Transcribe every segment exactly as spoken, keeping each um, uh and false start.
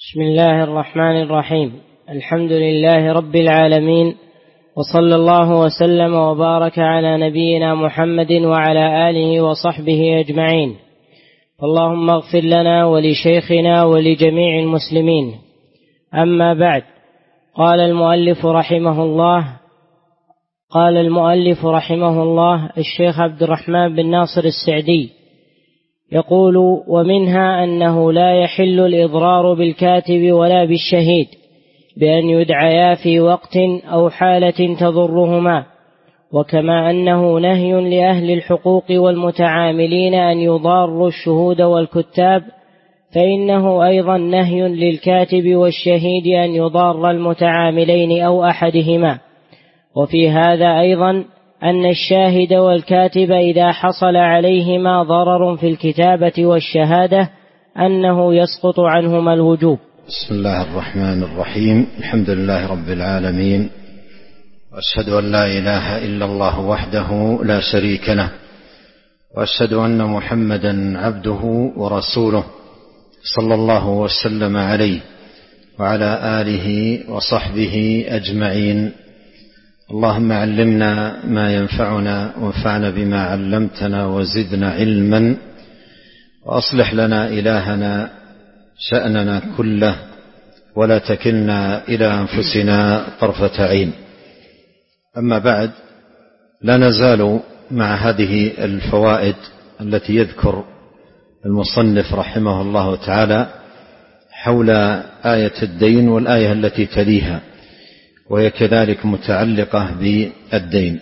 بسم الله الرحمن الرحيم. الحمد لله رب العالمين، وصلى الله وسلم وبارك على نبينا محمد وعلى آله وصحبه أجمعين. اللهم اغفر لنا ولشيخنا ولجميع المسلمين. أما بعد، قال المؤلف رحمه الله قال المؤلف رحمه الله الشيخ عبد الرحمن بن ناصر السعدي يقول: ومنها أنه لا يحل الإضرار بالكاتب ولا بالشهيد بأن يدعيا في وقت أو حالة تضرهما، وكما أنه نهي لأهل الحقوق والمتعاملين أن يضاروا الشهود والكتاب، فإنه أيضا نهي للكاتب والشهيد أن يضار المتعاملين أو أحدهما. وفي هذا أيضا أن الشاهد والكاتب إذا حصل عليهما ضرر في الكتابة والشهادة أنه يسقط عنهما الوجوب. بسم الله الرحمن الرحيم. الحمد لله رب العالمين، وأشهد أن لا إله إلا الله وحده لا شريك له، وأشهد أن محمدا عبده ورسوله صلى الله وسلم عليه وعلى آله وصحبه أجمعين. اللهم علمنا ما ينفعنا وانفعنا بما علمتنا وزدنا علما، وأصلح لنا إلهنا شأننا كله، ولا تكلنا إلى أنفسنا طرفة عين. أما بعد، لا نزال مع هذه الفوائد التي يذكر المصنف رحمه الله تعالى حول آية الدين والآية التي تليها، وهي كذلك متعلقة بالدين.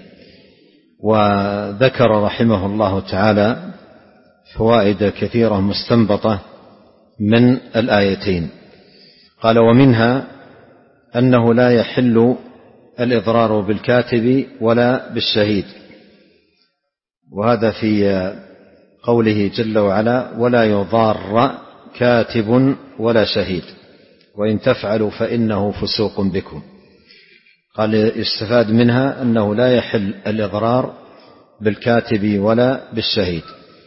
وذكر رحمه الله تعالى فوائد كثيرة مستنبطة من الآيتين. قال: ومنها أنه لا يحل الإضرار بالكاتب ولا بالشهيد، وهذا في قوله جل وعلا: ولا يضار كاتب ولا شهيد وإن تفعلوا فإنه فسوق بكم. قال: يستفاد منها أنه لا يحل الإضرار بالكاتب ولا بالشهيد.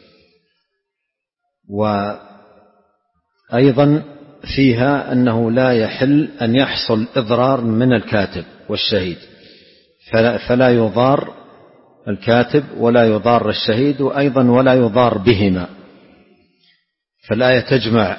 وأيضا فيها أنه لا يحل أن يحصل إضرار من الكاتب والشهيد، فلا, فلا يضار الكاتب ولا يضار الشهيد، وأيضا ولا يضار بهما. فالآية تجمع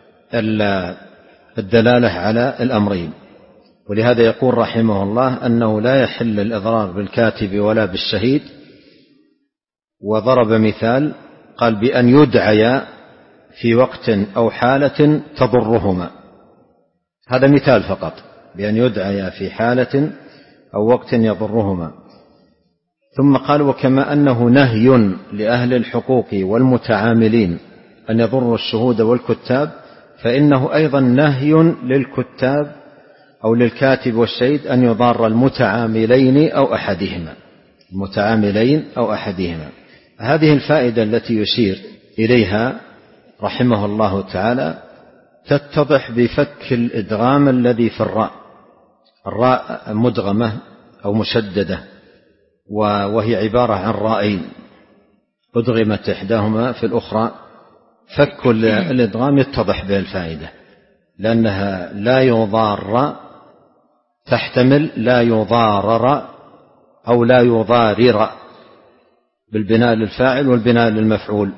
الدلالة على الأمرين. ولهذا يقول رحمه الله أنه لا يحل الإضرار بالكاتب ولا بالشهيد، وضرب مثال قال: بأن يدعيا في وقت أو حالة تضرهما. هذا مثال فقط، بأن يدعيا في حالة أو وقت يضرهما. ثم قال: وكما أنه نهي لأهل الحقوق والمتعاملين أن يضروا الشهود والكتاب، فإنه أيضا نهي للكتاب أو للكاتب والشهيد أن يضار المتعاملين أو أحدهما المتعاملين أو أحدهما. هذه الفائدة التي يشير إليها رحمه الله تعالى تتضح بفك الإدغام الذي في الراء. الراء مدغمة أو مشددة، وهي عبارة عن رائين أدغمت إحداهما في الأخرى. فك الإدغام يتضح به الفائدة، لأنها لا يضار تحتمل لا يضارر أو لا يضارر بالبناء للفاعل والبناء للمفعول.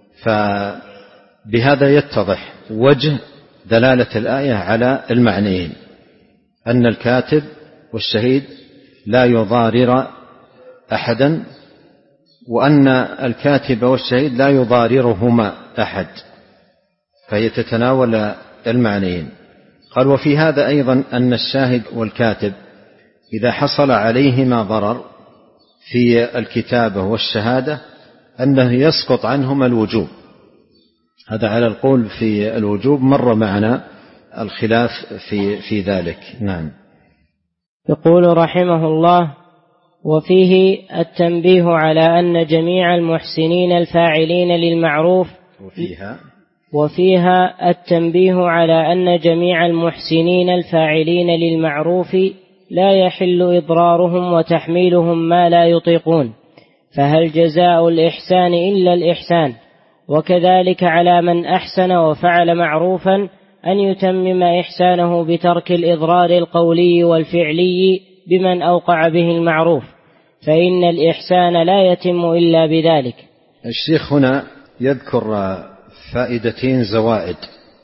فبهذا يتضح وجه دلالة الآية على المعنيين، أن الكاتب والشهيد لا يضارر أحدا، وأن الكاتب والشهيد لا يضاررهما أحد، فهي تتناول المعنيين. قال: وفي هذا أيضا أن الشاهد والكاتب إذا حصل عليهما ضرر في الكتابة والشهادة أنه يسقط عنهما الوجوب. هذا على القول في الوجوب، مر معنا الخلاف في, في ذلك. نعم. يقول رحمه الله: وفيه التنبيه على أن جميع المحسنين الفاعلين للمعروف وفيها وفيها التنبيه على أن جميع المحسنين الفاعلين للمعروف لا يحل إضرارهم وتحميلهم ما لا يطيقون، فهل جزاء الإحسان إلا الإحسان؟ وكذلك على من أحسن وفعل معروفا أن يتمم إحسانه بترك الإضرار القولي والفعلي بمن أوقع به المعروف، فإن الإحسان لا يتم إلا بذلك. الشيخ هنا يذكر فائدتين زوائد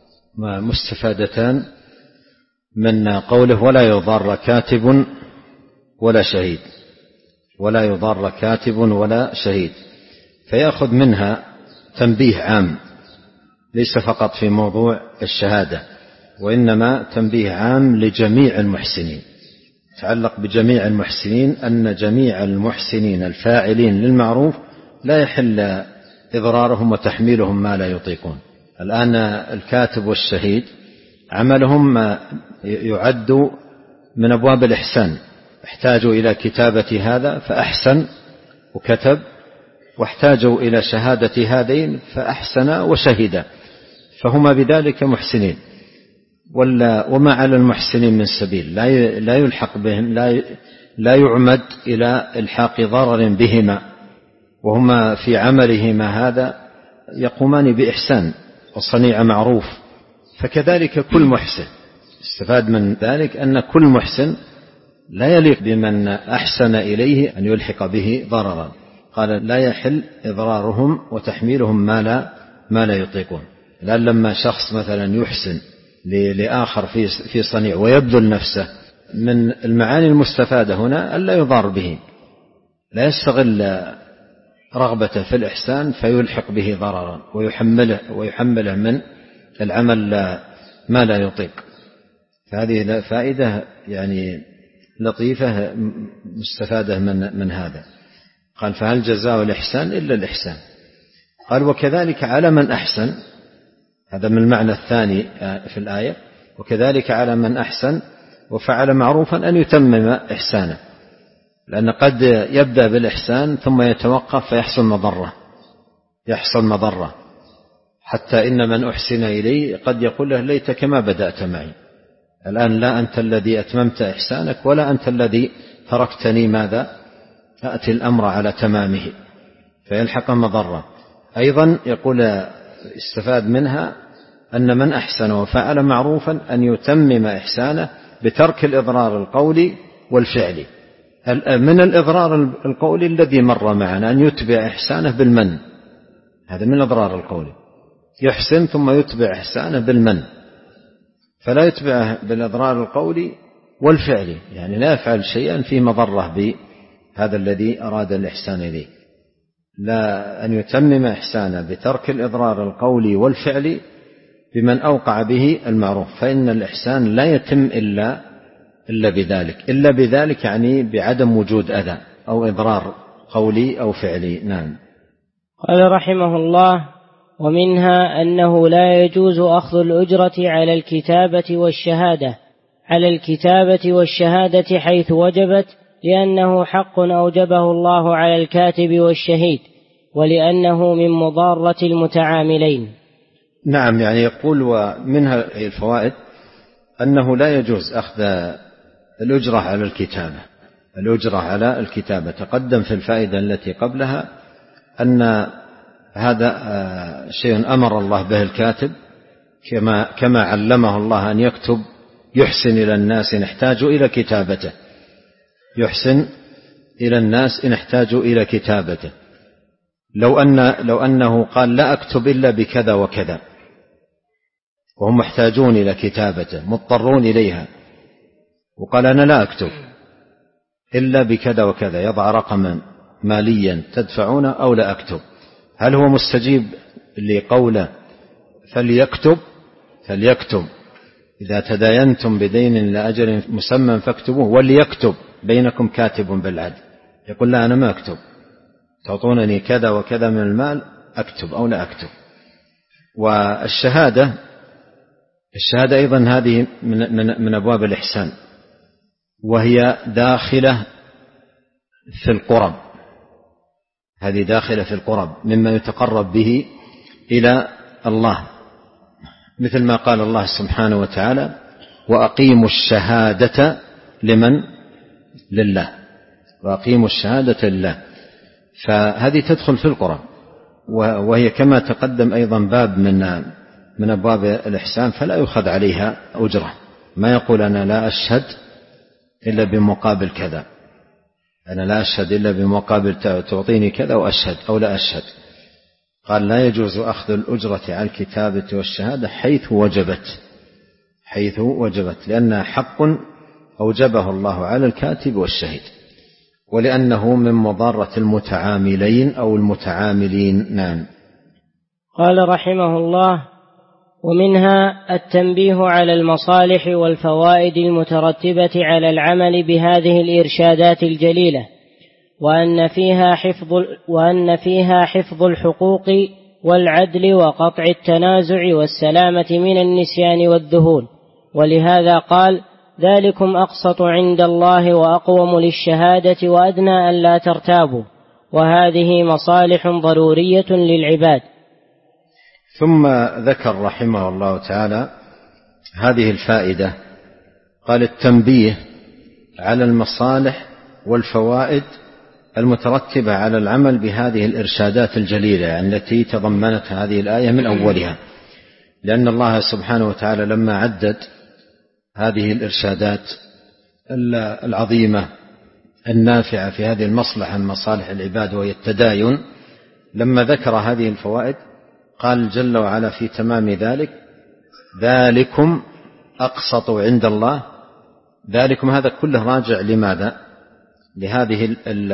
مستفادتان من قوله ولا يضار كاتب ولا شهيد، ولا يضار كاتب ولا شهيد، فيأخذ منها تنبيه عام ليس فقط في موضوع الشهادة، وإنما تنبيه عام لجميع المحسنين، يتعلق بجميع المحسنين، أن جميع المحسنين الفاعلين للمعروف لا يحل إضرارهم وتحميلهم ما لا يطيقون. الآن الكاتب والشهيد عملهم يعد من أبواب الإحسان، احتاجوا إلى كتابة هذا فأحسن وكتب، واحتاجوا إلى شهادة هذين فأحسن وشهد، فهما بذلك محسنين. وما على المحسنين من سبيل، لا يلحق بهم، لا يعمد إلى إلحاق ضرر بهما، وهما في عملهما هذا يقومان بإحسان وصنيع معروف. فكذلك كل محسن استفاد من ذلك أن كل محسن لا يليق بمن أحسن إليه أن يلحق به ضررا. قال لا يحل إضرارهم وتحميلهم ما لا, ما لا يطيقون. لأن لما شخص مثلا يحسن لآخر في صنيع ويبذل نفسه، من المعاني المستفادة هنا ألا يضار به، لا يستغل رغبته في الإحسان فيلحق به ضررا ويحمله, ويحمله من العمل ما لا يطيق. فهذه فائدة يعني لطيفة مستفادة من, من هذا. قال فهل جزاء الإحسان إلا الإحسان. قال وكذلك على من أحسن، هذا من المعنى الثاني في الآية، وكذلك على من أحسن وفعل معروفا أن يتمم إحسانه، لأن قد يبدأ بالإحسان ثم يتوقف فيحصل مضرة يحصل مضرة حتى إن من أحسن إليه قد يقول له ليتك ما بدأت معي، الآن لا أنت الذي أتممت إحسانك ولا أنت الذي تركتني ماذا أتي الأمر على تمامه، فيلحق مضرة. أيضا يقول استفاد منها أن من أحسن وفعل معروفا أن يتمم إحسانه بترك الإضرار القولي والفعلي. من الإضرار القولي الذي مر معنا أن يتبع إحسانه بالمن، هذا من الإضرار القولي، يحسن ثم يتبع إحسانه بالمن، فلا يتبعه بالإضرار القولي والفعلي، يعني لا يفعل شيئا في مضرة بهذا الذي أراد الإحسان إليه. لا أن يتمم إحسانه بترك الإضرار القولي والفعلي بمن أوقع به المعروف، فإن الإحسان لا يتم إلا إلا بذلك إلا بذلك يعني بعدم وجود أذى أو إضرار قولي أو فعلي. نعم. قال رحمه الله ومنها أنه لا يجوز أخذ الأجرة على الكتابة والشهادة على الكتابة والشهادة حيث وجبت، لأنه حق أوجبه الله على الكاتب والشهيد، ولأنه من مضارة المتعاملين. نعم، يعني يقول ومنها الفوائد أنه لا يجوز أخذ الأجرة على الكتابة الأجرة على الكتابة تقدم في الفائدة التي قبلها أن هذا شيء أمر الله به الكاتب، كما كما علمه الله أن يكتب يحسن إلى الناس إن احتاجوا إلى كتابته يحسن إلى الناس إن احتاجوا إلى كتابته. لو أن لو أنه قال لا أكتب إلا بكذا وكذا وهم محتاجون إلى كتابته مضطرون إليها، وقال أنا لا أكتب إلا بكذا وكذا، يضع رقما ماليا تدفعونه أو لا أكتب، هل هو مستجيب لقوله فليكتب فليكتب إذا تداينتم بدين لأجل مسمى فاكتبوه وليكتب بينكم كاتب بالعدل؟ يقول لا أنا ما أكتب، تعطونني كذا وكذا من المال أكتب أو لا أكتب. والشهادة الشهادة أيضا هذه من, من, من أبواب الإحسان، وهي داخلة في القرب هذه داخلة في القرب مما يتقرب به إلى الله، مثل ما قال الله سبحانه وتعالى وأقيموا الشهادة لمن لله وأقيموا الشهادة لله، فهذه تدخل في القرب، وهي كما تقدم أيضا باب من من أبواب الإحسان فلا يؤخذ عليها أجرة. ما يقول أنا لا أشهد إلا بمقابل كذا، أنا لا أشهد إلا بمقابل تعطيني كذا وأشهد أو لا أشهد. قال لا يجوز أخذ الأجرة على الكتابة والشهادة حيث وجبت حيث وجبت لأنها حق أوجبه الله على الكاتب والشهيد، ولأنه من مضارة المتعاملين أو المتعاملين. نعم. قال رحمه الله: ومنها التنبيه على المصالح والفوائد المترتبة على العمل بهذه الإرشادات الجليلة، وأن فيها حفظ وأن فيها حفظ الحقوق والعدل وقطع التنازع والسلامة من النسيان والذهول. ولهذا قال: ذلكم أقسط عند الله وأقوم للشهادة وأدنى ألا ترتابوا، وهذه مصالح ضرورية للعباد. ثم ذكر رحمه الله تعالى هذه الفائدة، قال: التنبيه على المصالح والفوائد المترتبة على العمل بهذه الإرشادات الجليلة التي تضمنتها هذه الآية من أولها، لأن الله سبحانه وتعالى لما عدد هذه الإرشادات العظيمة النافعة في هذه المصلحة من مصالح العباد وهي التداين، لما ذكر هذه الفوائد قال جل وعلا في تمام ذلك: ذلكم أقسط عند الله. ذلكم هذا كله راجع لماذا؟ لهذه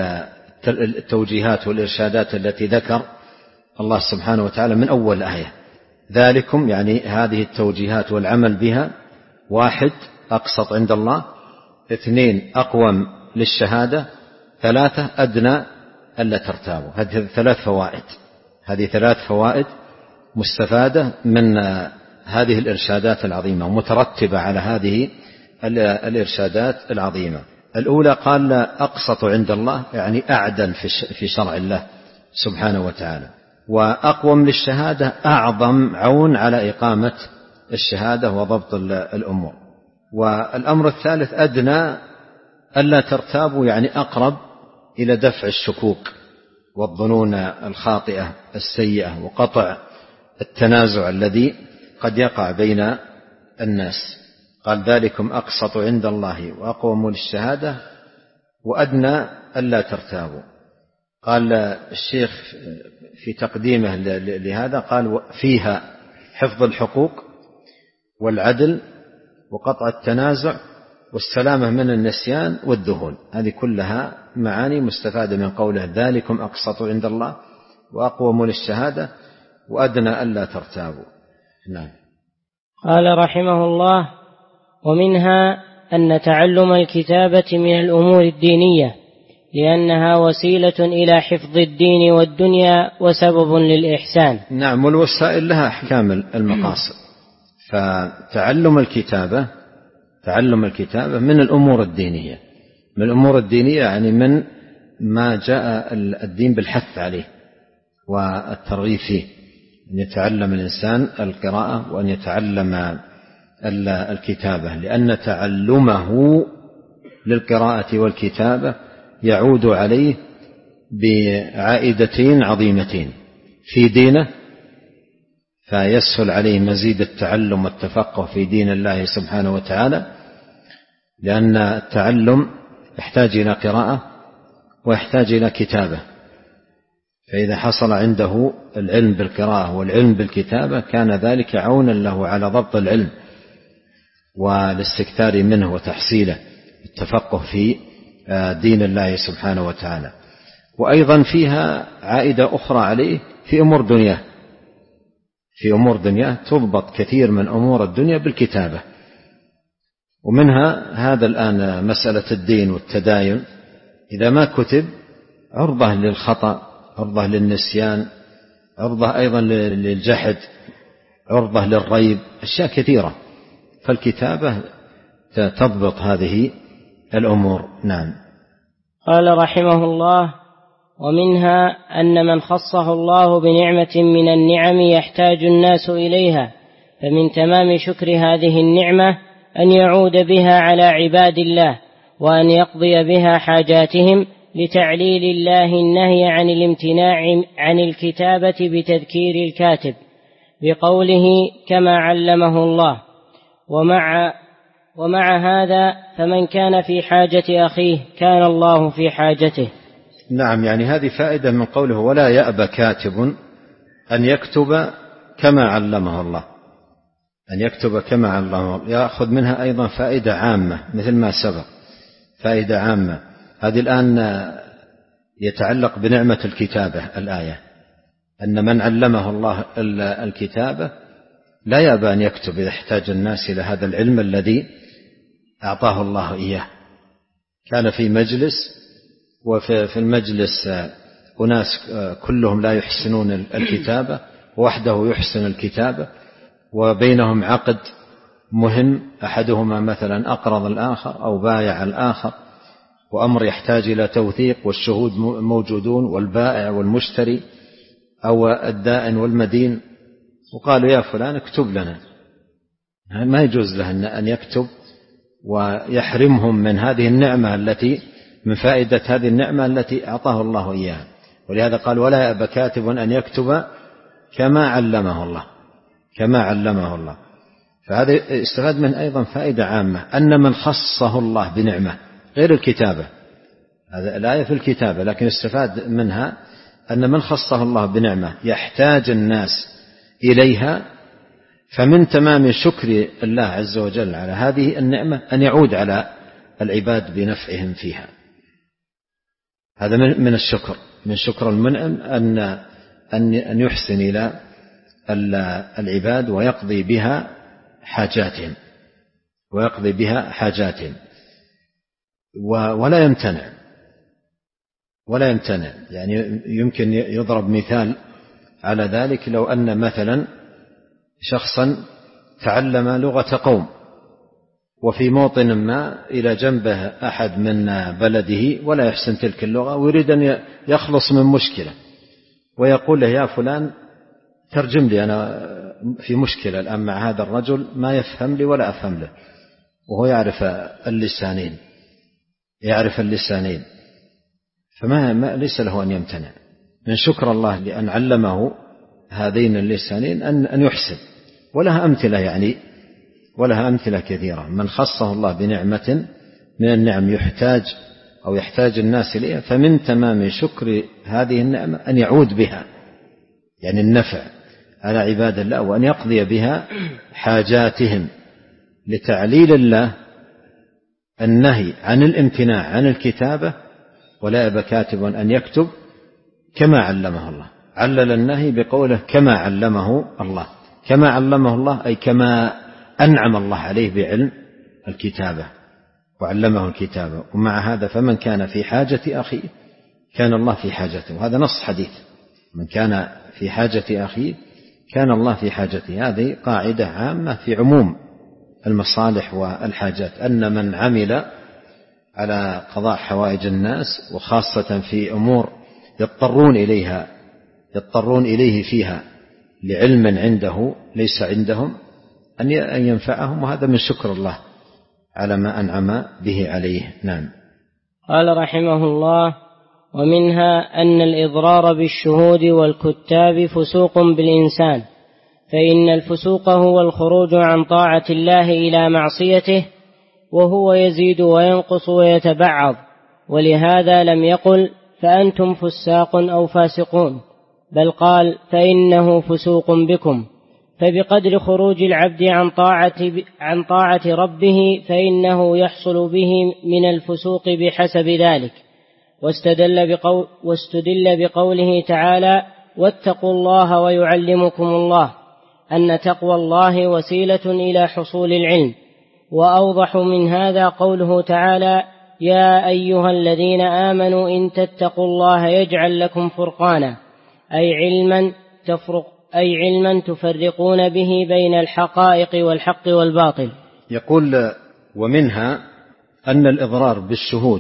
التوجيهات والإرشادات التي ذكر الله سبحانه وتعالى من أول آية. ذلكم يعني هذه التوجيهات والعمل بها: واحد، أقسط عند الله; اثنين، أقوم للشهادة; ثلاثة، أدنى ألا ترتابوا. هذه ثلاث فوائد هذه ثلاث فوائد مستفادة من هذه الإرشادات العظيمة ومترتبة على هذه الإرشادات العظيمة. الأولى قال: أقسط عند الله، يعني أعدل في شرع الله سبحانه وتعالى. وأقوم للشهادة، أعظم عون على إقامة الشهادة وضبط الأمور. والأمر الثالث: أدنى ألا ترتابوا، يعني أقرب إلى دفع الشكوك والظنون الخاطئة السيئة وقطع التنازع الذي قد يقع بين الناس. قال: ذلكم أقسط عند الله وأقوم للشهادة وأدنى ألا ترتابوا. قال الشيخ في تقديمه لهذا قال: فيها حفظ الحقوق والعدل وقطع التنازع والسلامة من النسيان والذهول. هذه كلها معاني مستفادة من قوله: ذلكم أقسط عند الله وأقوم للشهادة وأدنى ألا ترتابوا. نعم. قال رحمه الله: ومنها أن تعلم الكتابة من الأمور الدينية، لأنها وسيلة إلى حفظ الدين والدنيا وسبب للإحسان. نعم، والوسائل لها أحكام المقاصد. فتعلم الكتابة تعلم الكتابة من الأمور الدينية من الأمور الدينية يعني من ما جاء الدين بالحث عليه والترغيب فيه، أن يتعلم الإنسان القراءة وأن يتعلم الكتابة، لأن تعلمه للقراءة والكتابة يعود عليه بعائدتين عظيمتين: في دينه، فيسهل عليه مزيد التعلم والتفقه في دين الله سبحانه وتعالى، لأن التعلم يحتاج إلى قراءة ويحتاج إلى كتابة، فإذا حصل عنده العلم بالقراءة والعلم بالكتابة كان ذلك عونا له على ضبط العلم والاستكثار منه وتحصيله، التفقه في دين الله سبحانه وتعالى. وأيضا فيها عائدة أخرى عليه في أمور دنياه في أمور دنياه تضبط كثير من أمور الدنيا بالكتابة. ومنها هذا الآن مسألة الدين والتداين، إذا ما كتب عرضة للخطأ، عرضة للنسيان، عرضة أيضا للجحد، عرضة للريب، أشياء كثيرة، فالكتابة تضبط هذه الأمور. نعم. قال رحمه الله: ومنها أن من خصه الله بنعمة من النعم يحتاج الناس إليها، فمن تمام شكر هذه النعمة أن يعود بها على عباد الله وأن يقضي بها حاجاتهم، لتعليل الله النهي عن الامتناع عن الكتابة بتذكير الكاتب، بقوله كما علمه الله. ومع ومع هذا فمن كان في حاجة أخيه كان الله في حاجته. نعم، يعني هذه فائدة من قوله ولا يأبى كاتب أن يكتب كما علمه الله، أن يكتب كما علمه الله، يأخذ منها أيضا فائدة عامة مثل ما سبق، فائدة عامة. هذه الآن يتعلق بنعمة الكتابة الآية، أن من علمه الله الكتابة لا يأبى أن يكتب إذا احتاج الناس إلى هذا العلم الذي أعطاه الله إياه. كان في مجلس، وفي المجلس أناس كلهم لا يحسنون الكتابة، وحده يحسن الكتابة، وبينهم عقد مهم، أحدهما مثلا أقرض الآخر أو بايع الآخر، وأمر يحتاج إلى توثيق، والشهود موجودون، والبائع والمشتري أو الدائن والمدين، وقالوا يا فلان اكتب لنا. ما يجوز له أن يكتب ويحرمهم من هذه النعمة التي من فائدة هذه النعمة التي أعطاه الله إياها. ولهذا قال ولا يأبى كاتب أن يكتب كما علمه الله، كما علمه الله. فهذا استفاد من أيضا فائدة عامة، أن من خصه الله بنعمة غير الكتابة، هذا الآية في الكتابة، لكن استفاد منها أن من خصه الله بنعمة يحتاج الناس إليها، فمن تمام شكر الله عز وجل على هذه النعمة أن يعود على العباد بنفعهم فيها. هذا من الشكر، من شكر المنعم أن أن يحسن إلى العباد ويقضي بها حاجاتهم، ويقضي بها حاجاتهم ولا يمتنع، ولا يمتنع. يعني يمكن يضرب مثال على ذلك، لو أن مثلا شخصا تعلم لغة قوم، وفي موطن ما إلى جنبه أحد من بلده ولا يحسن تلك اللغة، ويريد أن يخلص من مشكلة، ويقول له يا فلان ترجم لي، أنا في مشكلة الآن مع هذا الرجل ما يفهم لي ولا أفهم له، وهو يعرف اللسانين، يعرف اللسانين، فما ما ليس له أن يمتنع من شكر الله لأن علمه هذين اللسانين أن أن يحسن. ولها أمثلة، يعني ولها أمثلة كثيرة. من خصه الله بنعمة من النعم يحتاج أو يحتاج الناس إليها، فمن تمام شكر هذه النعمة أن يعود بها، يعني النفع على عباد الله، وأن يقضي بها حاجاتهم، لتعليل الله النهي عن الامتناع عن الكتابة. ولا يأبى كاتب أن يكتب كما علمه الله، علل النهي بقوله كما علمه الله، كما علمه الله أي كما أنعم الله عليه بعلم الكتابة وعلمه الكتابة. ومع هذا فمن كان في حاجة أخيه كان الله في حاجته، هذا نص حديث، من كان في حاجة أخيه كان الله في حاجته. هذه قاعدة عامة في عموم المصالح والحاجات، أن من عمل على قضاء حوائج الناس، وخاصة في أمور يضطرون إليها يضطرون إليه فيها لعلم عنده ليس عندهم، أن ينفعهم، وهذا من شكر الله على ما أنعم به عليه. نعم. قال رحمه الله: ومنها أن الإضرار بالشهود والكتاب فسوق بالإنسان، فإن الفسوق هو الخروج عن طاعة الله إلى معصيته، وهو يزيد وينقص ويتبعض، ولهذا لم يقل فأنتم فساق أو فاسقون، بل قال فإنه فسوق بكم. فبقدر خروج العبد عن طاعة, عن طاعة ربه فإنه يحصل به من الفسوق بحسب ذلك. واستدل, بقول واستدل بقوله تعالى: واتقوا الله ويعلمكم الله، أن تقوى الله وسيلة إلى حصول العلم. وأوضح من هذا قوله تعالى: يا أيها الذين آمنوا إن تتقوا الله يجعل لكم فرقانا، أي علما تفرق أي علما تفرقون به بين الحقائق والحق والباطل. يقول: ومنها أن الإضرار بالشهود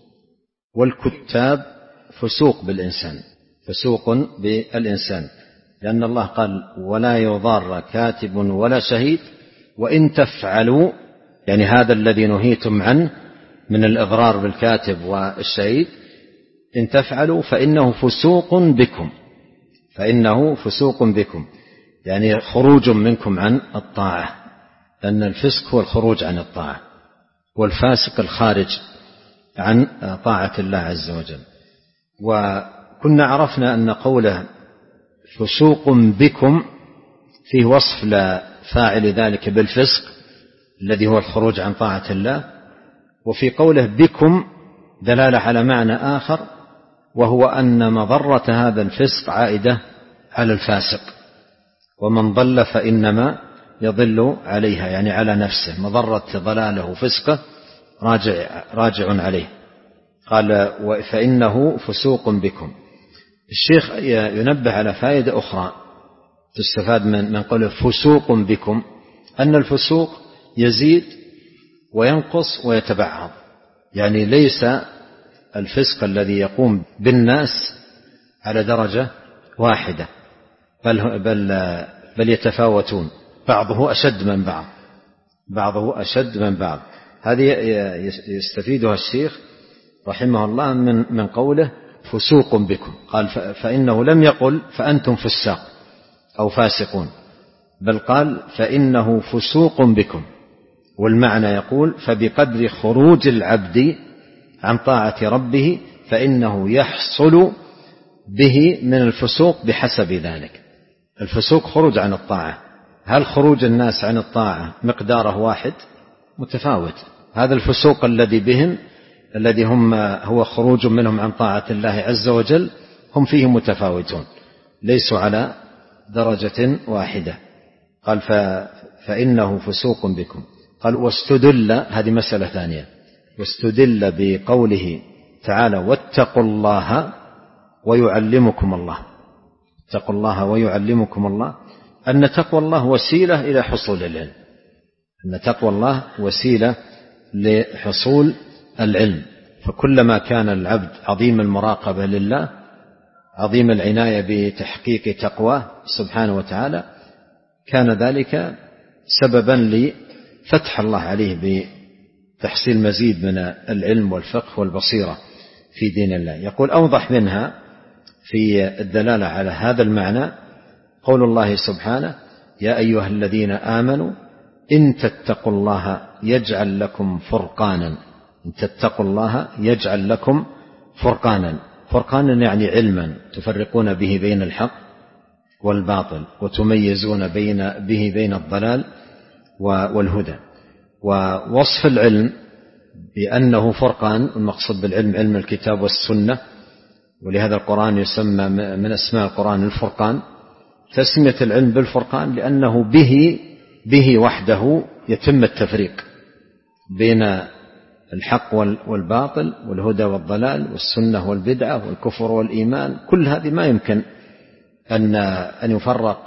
والكتاب فسوق بالإنسان، فسوق بالإنسان، لأن الله قال: ولا يضار كاتب ولا شهيد وإن تفعلوا، يعني هذا الذي نهيتم عنه من الإضرار بالكاتب والشهيد، إن تفعلوا فإنه فسوق بكم، فإنه فسوق بكم. يعني خروج منكم عن الطاعة، لأن الفسق هو الخروج عن الطاعة، والفاسق الخارج عن طاعة الله عز وجل. وكنا عرفنا أن قوله فسوق بكم فيه وصف لفاعل ذلك بالفسق الذي هو الخروج عن طاعة الله، وفي قوله بكم دلالة على معنى آخر، وهو أن مضرة هذا الفسق عائدة على الفاسق، ومن ضل فإنما يضل عليها، يعني على نفسه، مضرة ضلاله وفسقه راجع, راجع عليه. قال فإنه فسوق بكم. الشيخ ينبه على فائدة أخرى تستفاد من, من قوله فسوق بكم، أن الفسوق يزيد وينقص ويتبعض، يعني ليس الفسق الذي يقوم بالناس على درجة واحدة، بل, بل, بل يتفاوتون، بعضه أشد من بعض بعضه أشد من بعض. هذه يستفيدها الشيخ رحمه الله من, من قوله فسوق بكم. قال فإنه لم يقل فأنتم فساق أو فاسقون، بل قال فإنه فسوق بكم، والمعنى يقول فبقدر خروج العبد عن طاعة ربه فإنه يحصل به من الفسوق بحسب ذلك. الفسوق خروج عن الطاعة، هل خروج الناس عن الطاعة مقداره واحد؟ متفاوت. هذا الفسوق الذي بهم الذي هم هو خروج منهم عن طاعة الله عز وجل هم فيه متفاوتون، ليسوا على درجة واحدة. قال فإنه فسوق بكم. قال واستدل، هذه مسألة ثانية، واستدل بقوله تعالى واتقوا الله ويعلمكم الله. اتقوا الله ويعلمكم الله، أن تقوى الله وسيلة إلى حصول العلم، أن تقوى الله وسيلة لحصول العلم. فكلما كان العبد عظيم المراقبة لله، عظيم العناية بتحقيق تقواه سبحانه وتعالى، كان ذلك سببا لفتح الله عليه بتحصيل مزيد من العلم والفقه والبصيرة في دين الله. يقول أوضح منها في الدلالة على هذا المعنى قول الله سبحانه يا أيها الذين آمنوا إن تتقوا الله يجعل لكم فرقانا. إن تتقوا الله يجعل لكم فرقانا. فرقانا يعني علما تفرقون به بين الحق والباطل، وتميزون بين به بين الضلال والهدى. ووصف العلم بأنه فرقان، المقصود بالعلم علم الكتاب والسنة، ولهذا القرآن يسمى من أسماء القرآن الفرقان. تسمية العلم بالفرقان لأنه به به وحده يتم التفريق بين الحق والباطل والهدى والضلال والسنة والبدعة والكفر والإيمان. كل هذه ما يمكن أن أن يفرق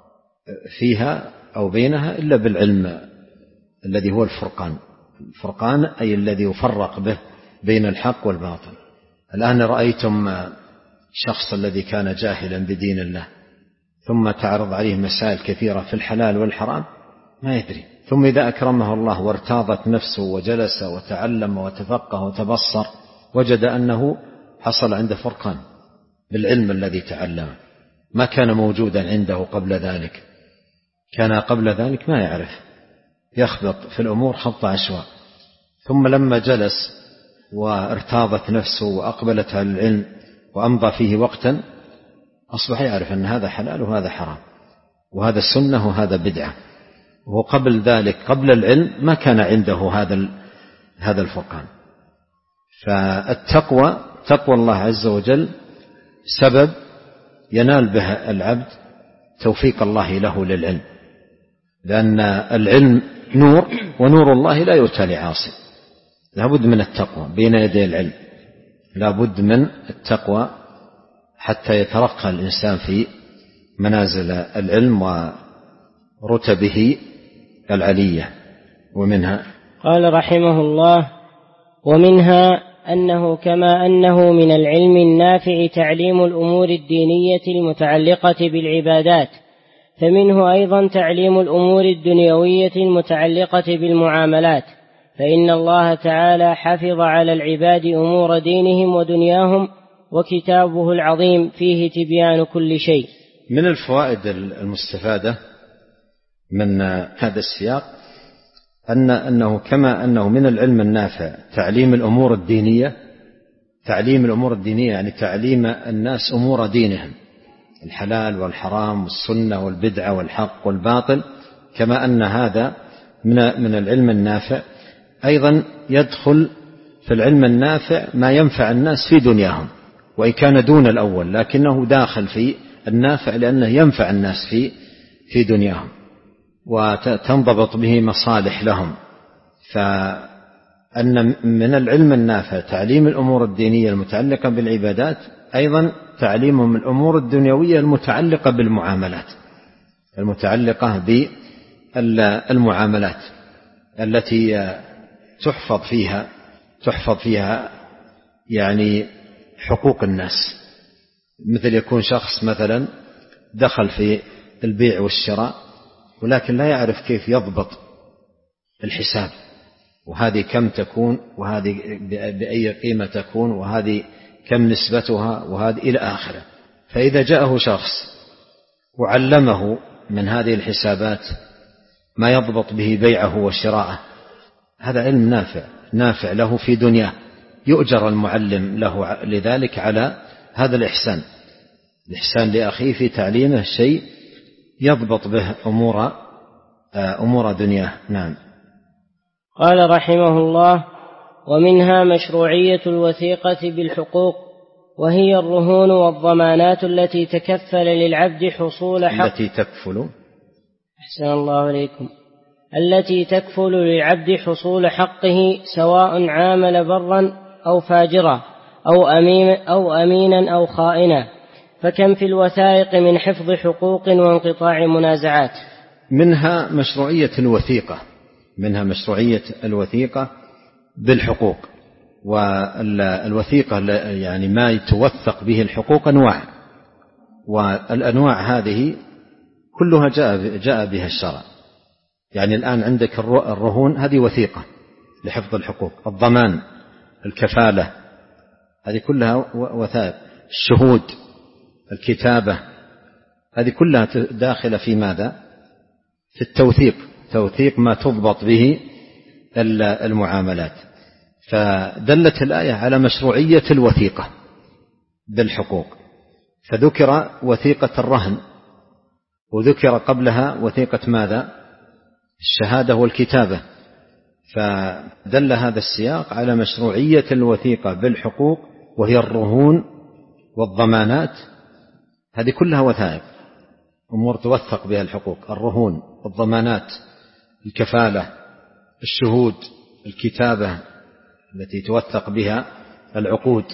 فيها أو بينها إلا بالعلم الذي هو الفرقان. الفرقان أي الذي يفرق به بين الحق والباطل. الآن رأيتم شخص الذي كان جاهلا بدين الله ثم تعرض عليه مسائل كثيرة في الحلال والحرام ما يدري، ثم إذا أكرمه الله وارتاضت نفسه وجلس وتعلم وتفقه وتبصر وجد أنه حصل عنده فرقان بالعلم الذي تعلمه، ما كان موجودا عنده قبل ذلك. كان قبل ذلك ما يعرف، يخبط في الأمور خبط عشواء، ثم لما جلس وارتاضت نفسه وأقبلت على العلم وأمضى فيه وقتا أصبح يعرف أن هذا حلال وهذا حرام وهذا سنة وهذا بدعة. وقبل ذلك قبل العلم ما كان عنده هذا هذا الفرقان. فالتقوى تقوى الله عز وجل سبب ينال به العبد توفيق الله له للعلم، لأن العلم نور، ونور الله لا يؤتى لعاصي. لا بد من التقوى بين يدي العلم، لا بد من التقوى حتى يترقى الإنسان في منازل العلم ورتبه العلية. ومنها قال رحمه الله ومنها أنه كما أنه من العلم النافع تعليم الأمور الدينية المتعلقة بالعبادات، فمنه أيضا تعليم الأمور الدنيوية المتعلقة بالمعاملات، فإن الله تعالى حفظ على العباد أمور دينهم ودنياهم، وكتابه العظيم فيه تبيان كل شيء. من الفوائد المستفادة من هذا السياق أن أنه كما أنه من العلم النافع تعليم الأمور الدينية، تعليم الأمور الدينية يعني تعليم الناس أمور دينهم، الحلال والحرام والسنة والبدعة والحق والباطل، كما أن هذا من من العلم النافع، أيضا يدخل في العلم النافع ما ينفع الناس في دنياهم، وإن كان دون الأول لكنه داخل في النافع لأنه ينفع الناس في في دنياهم وتنضبط به مصالح لهم. فأن من العلم النافع تعليم الأمور الدينية المتعلقة بالعبادات، أيضا تعليمهم الأمور الدنيوية المتعلقة بالمعاملات، المتعلقة بالمعاملات التي تحفظ فيها تحفظ فيها يعني حقوق الناس. مثل يكون شخص مثلا دخل في البيع والشراء ولكن لا يعرف كيف يضبط الحساب، وهذه كم تكون، وهذه بأي قيمة تكون، وهذه كم نسبتها، وهذه إلى آخره. فإذا جاءه شخص وعلمه من هذه الحسابات ما يضبط به بيعه وشراءه، هذا علم نافع نافع له في دنياه، يؤجر المعلم له لذلك على هذا الإحسان، الإحسان لأخيه في تعليمه شيء يضبط به أمور أمور دنياه. نعم. قال رحمه الله: ومنها مشروعية الوثيقة بالحقوق، وهي الرهون والضمانات التي تكفل للعبد حصول حق التي تكفل أحسن الله عليكم التي تكفل للعبد حصول حقه، سواء عامل برا أو فاجرا أو أمين أو أمينا أو خائنا، فكم في الوثائق من حفظ حقوق وانقطاع منازعات. منها مشروعية الوثيقة منها مشروعية الوثيقة بالحقوق. والوثيقة يعني ما يتوثق به الحقوق أنواع، والأنواع هذه كلها جاء جاء بها الشرع. يعني الآن عندك الرهون، هذه وثيقة لحفظ الحقوق، الضمان، الكفالة، هذه كلها وثائق، الشهود، الكتابة، هذه كلها داخلة في ماذا؟ في التوثيق، توثيق ما تضبط به المعاملات. فدلت الآية على مشروعية الوثيقة بالحقوق، فذكر وثيقة الرهن، وذكر قبلها وثيقة ماذا؟ الشهادة والكتابة. فدل هذا السياق على مشروعية الوثيقة بالحقوق، وهي الرهون والضمانات، هذه كلها وثائق، أمور توثق بها الحقوق، الرهون، الضمانات، الكفالة، الشهود، الكتابة التي توثق بها العقود.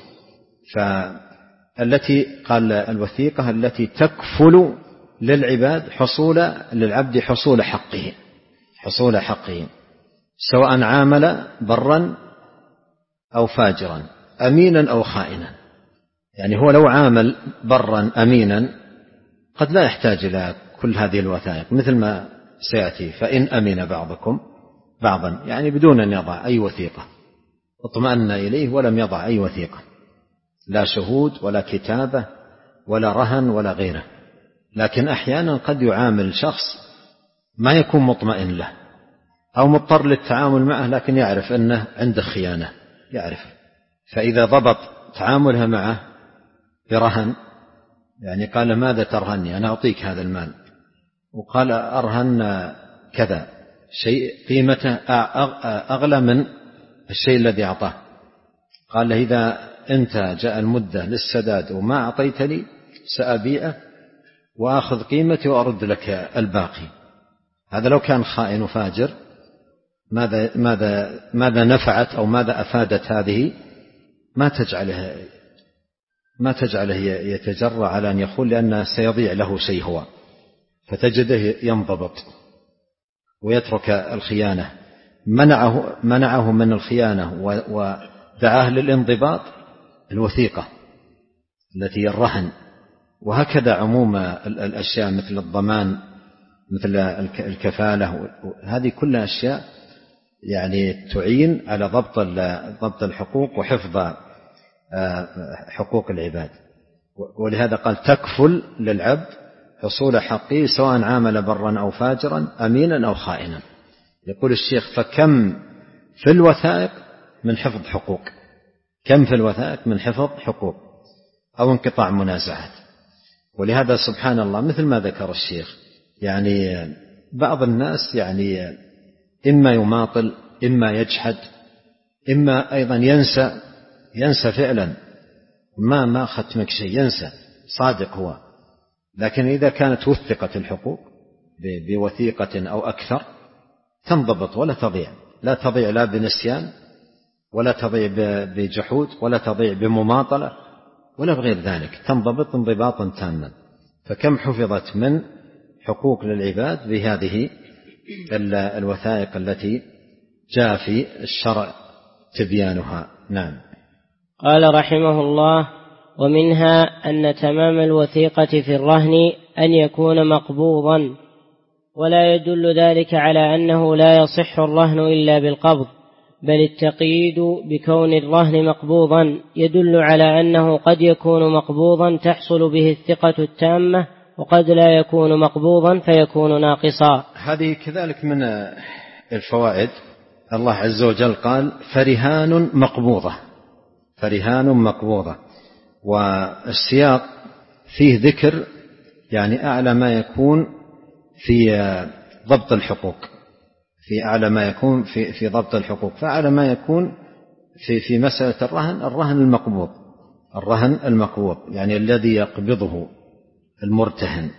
فالتي قال الوثيقة التي تكفل للعباد حصول للعبد حصول حقه حصول حقه سواء عامل برا أو فاجرا، أمينا أو خائنا. يعني هو لو عامل برا أمينا قد لا يحتاج إلى كل هذه الوثائق، مثل ما سيأتي: فإن أمن بعضكم بعضا، يعني بدون أن يضع أي وثيقة، اطمأن إليه ولم يضع أي وثيقة، لا شهود ولا كتابة ولا رهن ولا غيره. لكن أحيانا قد يعامل شخص ما يكون مطمئن له أو مضطر للتعامل معه، لكن يعرف أنه عنده خيانة، يعرف، فإذا ضبط تعاملها معه برهن، يعني قال: ماذا ترهني؟ أنا أعطيك هذا المال، وقال: أرهن كذا، شيء قيمته أغلى من الشيء الذي أعطاه. قال: إذا أنت جاء المدة للسداد وما أعطيتني سأبيعه وأخذ قيمتي وأرد لك الباقي. هذا لو كان خائن وفاجر ماذا ماذا ماذا نفعت أو ماذا أفادت هذه؟ ما تجعله ما تجعله يتجرأ على أن يخون، لأن سيضيع له شيء هو، فتجده ينضبط ويترك الخيانة. منعه منعه من الخيانة ودعاه للانضباط الوثيقة التي الرهن. وهكذا عموم الأشياء مثل الضمان، مثل الكفالة، هذه كلها أشياء يعني تعين على ضبط ضبط الحقوق وحفظ حقوق العباد. ولهذا قال: تكفل للعبد حصول حقه سواء عامل برا أو فاجرا أمينا أو خائنا. يقول الشيخ فكم في الوثائق من حفظ حقوق، كم في الوثائق من حفظ حقوق أو انقطاع منازعات. ولهذا سبحان الله مثل ما ذكر الشيخ يعني بعض الناس يعني إما يماطل إما يجحد إما أيضا ينسى ينسى فعلا ما ما ختمك شيء، ينسى صادق هو. لكن إذا كانت وثقت الحقوق بوثيقة أو أكثر تنضبط ولا تضيع، لا تضيع لا بنسيان ولا تضيع بجحود ولا تضيع بمماطلة ولا بغير ذلك، تنضبط انضباطا تاما. فكم حفظت من حقوق للعباد بهذه الوثائق التي جاء في الشرع تبيانها. نعم. قال رحمه الله: ومنها أن تمام الوثيقة في الرهن أن يكون مقبوضا، ولا يدل ذلك على أنه لا يصح الرهن إلا بالقبض، بل التقييد بكون الرهن مقبوضا يدل على أنه قد يكون مقبوضا تحصل به الثقة التامة، وقد لا يكون مقبوضا فيكون ناقصا. هذه كذلك من الفوائد. الله عز وجل قال فرهان مقبوضة، فرهان مقبوضة، والسياق فيه ذكر يعني أعلى ما يكون في ضبط الحقوق، في أعلى ما يكون في في ضبط الحقوق، فأعلى ما يكون في في مسألة الرهن الرهن المقبوض، الرهن المقبوض يعني الذي يقبضه المرتهن.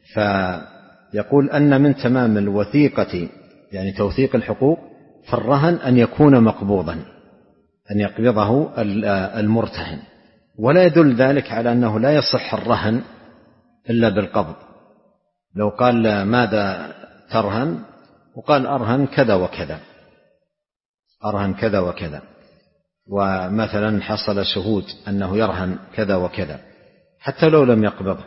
فيقول أن من تمام الوثيقة يعني توثيق الحقوق في الرهن أن يكون مقبوضا، أن يقبضه المرتهن. ولا يدل ذلك على أنه لا يصح الرهن إلا بالقبض. لو قال ماذا ترهن وقال أرهن كذا وكذا، أرهن كذا وكذا، ومثلا حصل شهود أنه يرهن كذا وكذا، حتى لو لم يقبضه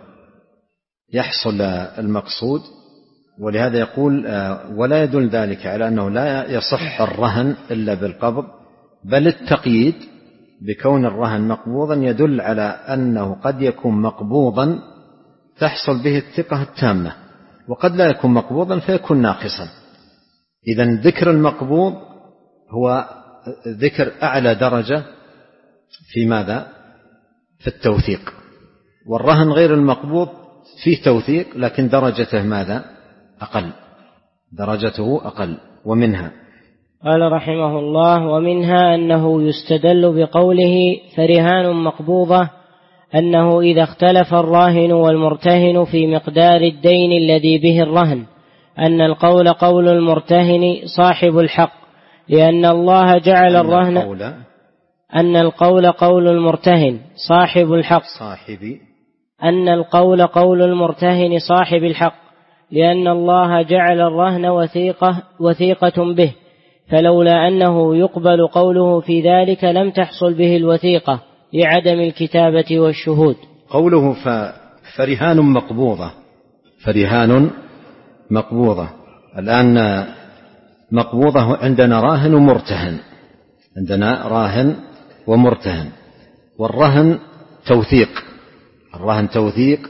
يحصل المقصود. ولهذا يقول ولا يدل ذلك على أنه لا يصح الرهن إلا بالقبض، بل التقييد بكون الرهن مقبوضا يدل على أنه قد يكون مقبوضا تحصل به الثقة التامة، وقد لا يكون مقبوضا فيكون ناقصا. إذن ذكر المقبوض هو ذكر أعلى درجة في ماذا؟ في التوثيق. والرهن غير المقبوض فيه توثيق لكن درجته ماذا؟ أقل، درجته أقل. ومنها قال رحمه الله: ومنها أنه يستدل بقوله فرهان مقبوضة أنه إذا اختلف الراهن والمرتهن في مقدار الدين الذي به الرهن أن القول قول المرتهن صاحب الحق، لأن الله جعل الرهن أن القول قول المرتهن صاحب الحق صاحب أن القول قول المرتهن صاحب الحق لأن الله جعل الرهن وثيقة, وثيقة به، فلولا أنه يقبل قوله في ذلك لم تحصل به الوثيقة لعدم الكتابة والشهود. قوله فرهان مقبوضة، فرهان مقبوضة. الآن مقبوضة عندنا راهن ومرتهن، عندنا راهن ومرتهن. والرهن توثيق، الرهن توثيق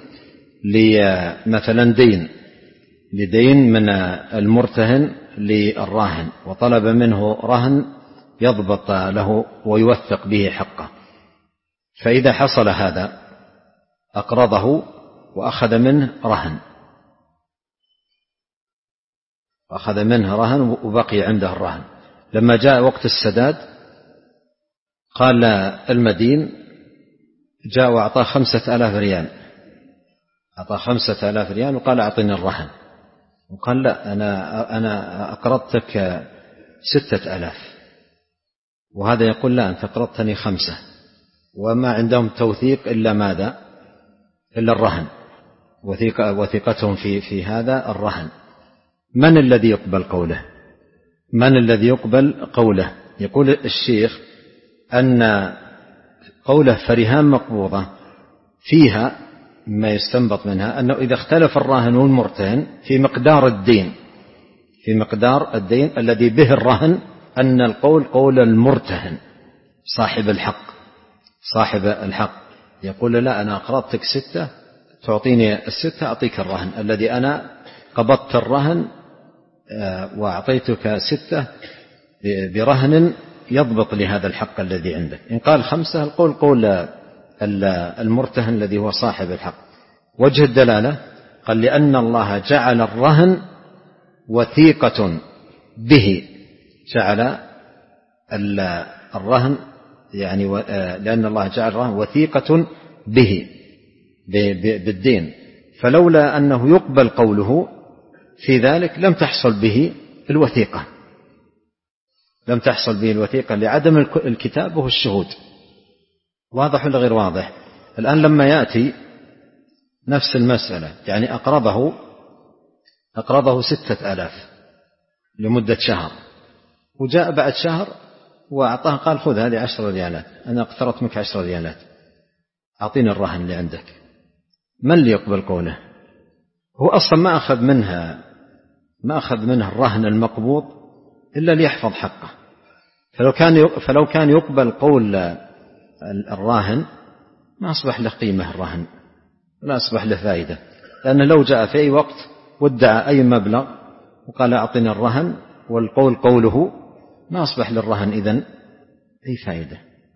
لمثلا دين لدين من المرتهن للراهن، وطلب منه رهن يضبط له ويوثق به حقه. فإذا حصل هذا أقرضه وأخذ منه رهن، أخذ منه رهن وبقي عنده الرهن. لما جاء وقت السداد قال المدين جاء وأعطاه خمسة آلاف ريال، أعطاه خمسة آلاف ريال وقال أعطني الرهن، وقال لا أنا, أنا أقرضتك ستة آلاف، وهذا يقول لا أنت أقرضتني خمسة، وما عندهم توثيق إلا ماذا؟ إلا الرهن، وثيقة وثيقتهم في, في هذا الرهن. من الذي يقبل قوله؟ من الذي يقبل قوله؟ يقول الشيخ أن قوله فرهان مقبوضة فيها ما يستنبط منها أنه إذا اختلف الراهن والمرتهن في مقدار الدين، في مقدار الدين الذي به الرهن، أن القول قول المرتهن صاحب الحق، صاحب الحق. يقول لا أنا أقرضتك ستة تعطيني الستة أعطيك الرهن الذي أنا قبضت الرهن وأعطيتك ستة برهن يضبط لهذا الحق الذي عندك. إن قال خمسة القول قول المرتهن الذي هو صاحب الحق. وجه الدلالة قال لأن الله جعل الرهن وثيقة به، جعل الرهن يعني لأن الله جعل الرهن وثيقة به بالدين، فلولا أنه يقبل قوله في ذلك لم تحصل به الوثيقة، لم تحصل به الوثيقة لعدم الكتاب والشهود. واضح ولا غير واضح؟ الآن لما يأتي نفس المسألة، يعني أقرضه أقرضه ستة آلاف لمدة شهر، وجاء بعد شهر وأعطاه قال خذ هذه عشر ريالات، أنا اقترضت منك عشر ريالات، أعطيني الرهن اللي عندك. من اللي يقبل قوله؟ هو أصلا ما أخذ منها ما أخذ منها الرهن المقبوض إلا ليحفظ حقه. فلو كان فلو كان يقبل قول الراهن ما أصبح له قيمة الرهن ولا أصبح له فائدة، لأنه لو جاء في أي وقت وادعى أي مبلغ وقال أعطني الرهن والقول قوله ما أصبح للرهن إذن أي فائدة.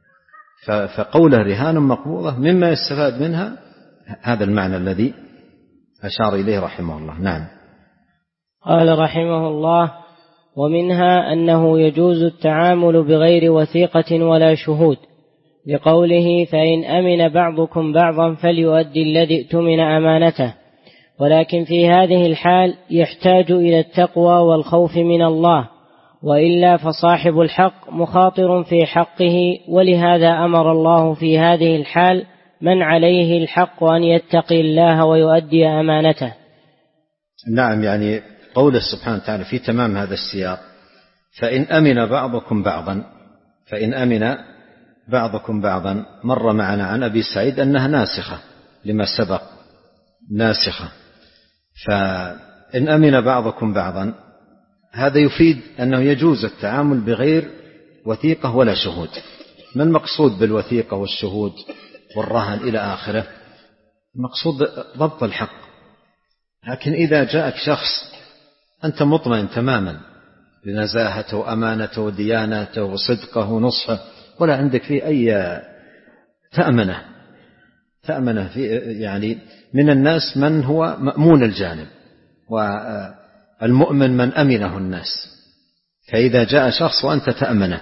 فقوله رهان مقبوضة مما يستفاد منها هذا المعنى الذي أشار إليه رحمه الله. نعم. قال رحمه الله: ومنها أنه يجوز التعامل بغير وثيقة ولا شهود، لقوله: فإن أمن بعضكم بعضا فليؤدي الذي ائتمن أمانته. ولكن في هذه الحال يحتاج إلى التقوى والخوف من الله، وإلا فصاحب الحق مخاطر في حقه، ولهذا أمر الله في هذه الحال من عليه الحق أن يتقي الله ويؤدي أمانته. نعم، يعني قوله سبحانه وتعالى في تمام هذا السياق: فإن أمن بعضكم بعضا، فإن أمن بعضكم بعضا مر معنا عن أبي سعيد أنها ناسخة لما سبق، ناسخة. فإن أمن بعضكم بعضا هذا يفيد أنه يجوز التعامل بغير وثيقة ولا شهود. ما المقصود بالوثيقة والشهود والرهن إلى آخره؟ المقصود ضبط الحق. لكن إذا جاءك شخص أنت مطمئن تماما بنزاهته وأمانته وديانته وصدقه ونصحه، ولا عندك فيه أي تأمنه تأمنه في يعني من الناس من هو مأمون الجانب، والمؤمن من أمنه الناس. فإذا جاء شخص وأنت تأمنه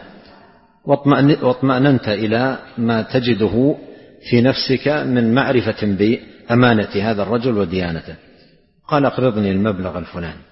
واطمأننت إلى ما تجده في نفسك من معرفة بأمانة هذا الرجل وديانته، قال أقرضني المبلغ الفلاني،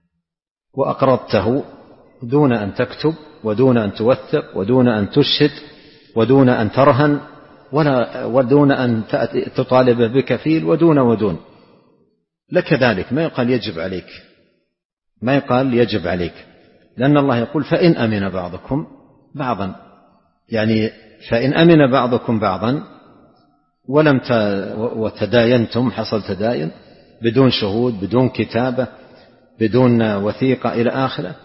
وأقرضته دون أن تكتب ودون أن توثق ودون أن تشهد ودون أن ترهن ولا ودون أن تطالب بكفيل ودون ودون لك ذلك، ما يقال يجب عليك، ما يقال يجب عليك، لأن الله يقول: فإن أمن بعضكم بعضا، يعني فإن أمن بعضكم بعضا ولم وتداينتم، حصل تداين بدون شهود بدون كتابة بدون وثيقة إلى آخره،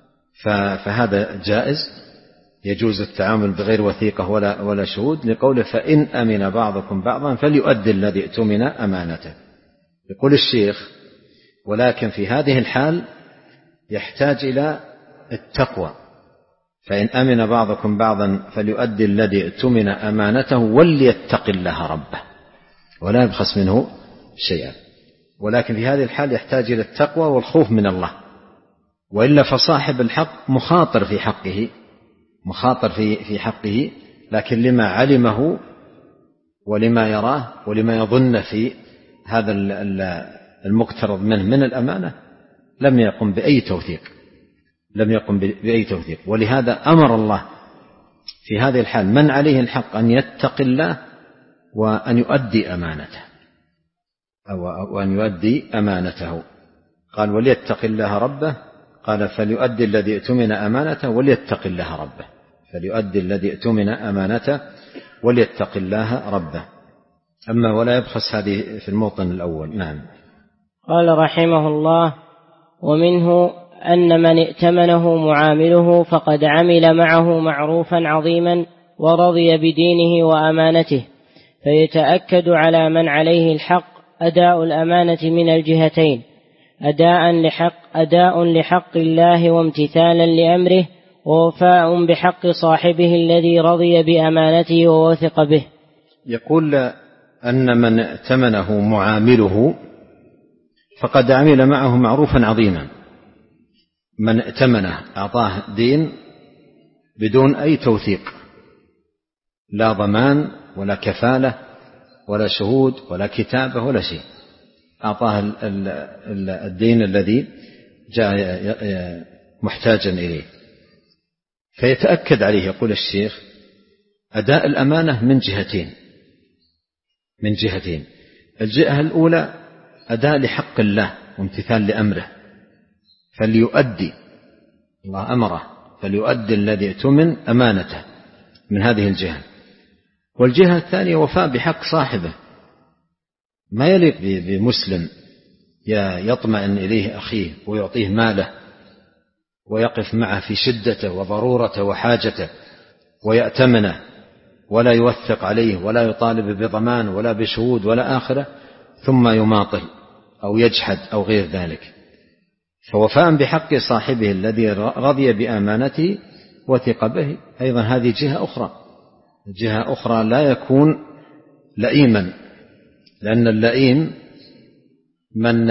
فهذا جائز، يجوز التعامل بغير وثيقة ولا ولا شهود، لقوله: فإن أمن بعضكم بعضا فليؤدي الذي ائتمن أمانته. يقول الشيخ: ولكن في هذه الحال يحتاج إلى التقوى. فإن أمن بعضكم بعضا فليؤدي الذي ائتمن أمانته وليتق الله ربه ولا يبخس منه شيئا. ولكن في هذه الحال يحتاج إلى التقوى والخوف من الله، وإلا فصاحب الحق مخاطر في حقه مخاطر في في حقه لكن لما علمه ولما يراه ولما يظن في هذا المقترض منه من الأمانة لم يقم بأي توثيق لم يقم بأي توثيق ولهذا أمر الله في هذه الحال من عليه الحق أن يتقي الله وأن يؤدي أمانته أو أن يؤدي أمانته. قال: وليتق الله ربه، قال: فليؤدي الذي ائتمن أمانته وليتق الله ربه، فليؤدي الذي ائتمن أمانته وليتق الله ربه. أما ولا يبخس هذه في الموطن الأول. نعم. قال رحمه الله: ومنه أن من ائتمنه معامله فقد عمل معه معروفا عظيما ورضي بدينه وأمانته، فيتأكد على من عليه الحق أداء الأمانة من الجهتين، أداء لحق, أداء لحق الله وامتثالا لأمره، ووفاء بحق صاحبه الذي رضي بأمانته ووثق به. يقول أن من ائتمنه معامله فقد عمل معه معروفا عظيما. من ائتمنه أعطاه دين بدون أي توثيق، لا ضمان ولا كفالة ولا شهود ولا كتابة ولا شيء، أعطاه الدين الذي جاء محتاجا إليه، فيتأكد عليه. يقول الشيخ أداء الأمانة من جهتين من جهتين الجهة الأولى أداء لحق الله وامتثال لأمره، فليؤدي الله أمره، فليؤدي الذي اؤتمن أمانته من هذه الجهة. والجهة الثانية وفاء بحق صاحبه. ما يليق بمسلم يطمئن إليه أخيه ويعطيه ماله ويقف معه في شدته وضرورته وحاجته ويأتمنه ولا يوثق عليه ولا يطالب بضمان ولا بشهود ولا آخره، ثم يماطل أو يجحد أو غير ذلك. فوفاء بحق صاحبه الذي رضي بأمانته وثق به أيضا هذه جهة أخرى. جهة أخرى لا يكون لئيما، لأن اللئيم من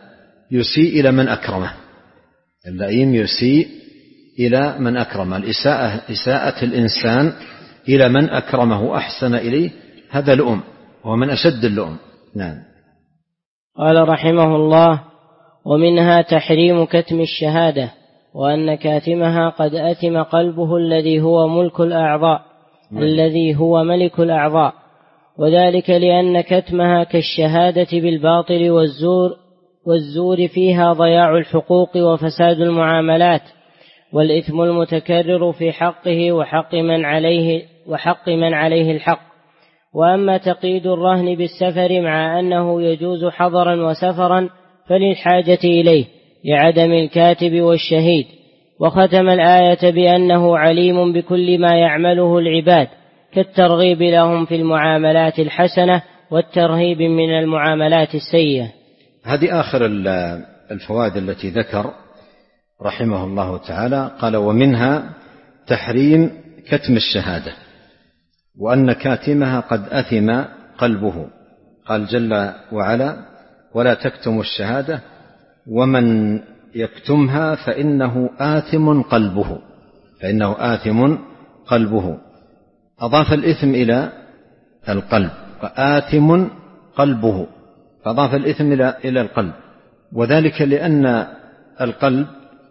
يسيء إلى من أكرمه. اللئيم يسيء إلى من أكرمه. الإساءة إساءة الإنسان إلى من أكرمه أحسن إليه، هذا لؤم ومن أشد اللؤم. نعم. قال رحمه الله: ومنها تحريم كتم الشهادة، وأن كاتمها قد أثم قلبه الذي هو ملك الأعضاء الذي هو ملك الأعضاء، وذلك لأن كتمها كالشهادة بالباطل والزور والزور فيها ضياع الحقوق وفساد المعاملات، والإثم المتكرر في حقه وحق من عليه وحق من عليه الحق. وأما تقييد الرهن بالسفر مع أنه يجوز حضرا وسفرا فللحاجة إليه لعدم الكاتب والشهيد. وختم الآية بأنه عليم بكل ما يعمله العباد، كالترغيب لهم في المعاملات الحسنة والترهيب من المعاملات السيئة. هذه آخر الفوائد التي ذكر رحمه الله تعالى. قال: ومنها تحريم كتم الشهادة، وأن كاتمها قد أثم قلبه. قال جل وعلا: ولا تكتموا الشهادة ومن يكتمها فإنه آثم قلبه فإنه آثم قلبه. أضاف الإثم إلى القلب، وآثم قلبه، فأضاف الإثم إلى القلب، وذلك لأن القلب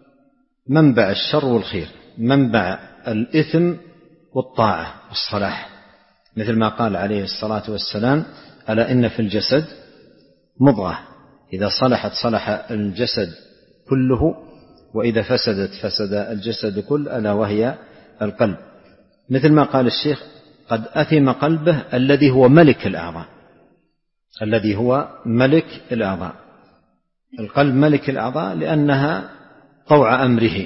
منبع الشر والخير، منبع الإثم والطاعة والصلاح، مثل ما قال عليه الصلاة والسلام: ألا إن في الجسد مضغة إذا صلحت صلح الجسد كله، وإذا فسدت فسد الجسد كله، ألا وهي القلب. مثل ما قال الشيخ: قد أثم قلبه الذي هو ملك الأعضاء الذي هو ملك الأعضاء. القلب ملك الأعضاء لأنها طوع أمره.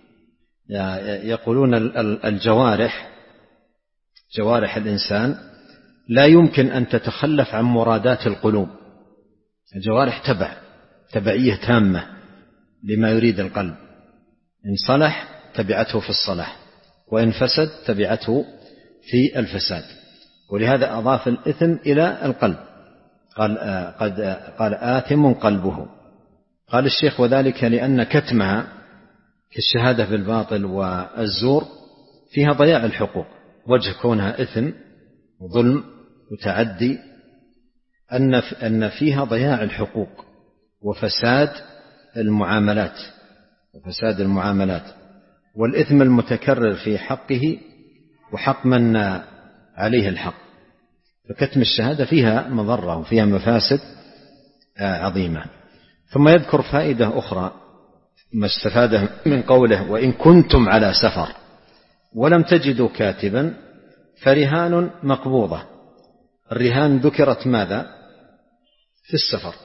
يقولون الجوارح جوارح الإنسان لا يمكن أن تتخلف عن مرادات القلوب. الجوارح تبع تبعية تامة لما يريد القلب، إن صلح تبعته في الصلاح، وإن فسد تبعته في الفساد. ولهذا أضاف الإثم إلى القلب. قال قد قال آثم قلبه. قال الشيخ: وذلك لأن كتمها كالشهادة بالباطل والزور فيها ضياع الحقوق. وجه كونها إثم وظلم وتعدي أن أن فيها ضياع الحقوق وفساد المعاملات وفساد المعاملات والإثم المتكرر في حقه وحق من عليه الحق. فكتم الشهادة فيها مضرة وفيها مفاسد عظيمة. ثم يذكر فائدة أخرى ما استفاده من قوله: وإن كنتم على سفر ولم تجدوا كاتبا فرهان مقبوضة. الرهان ذكرت ماذا؟ في السفر،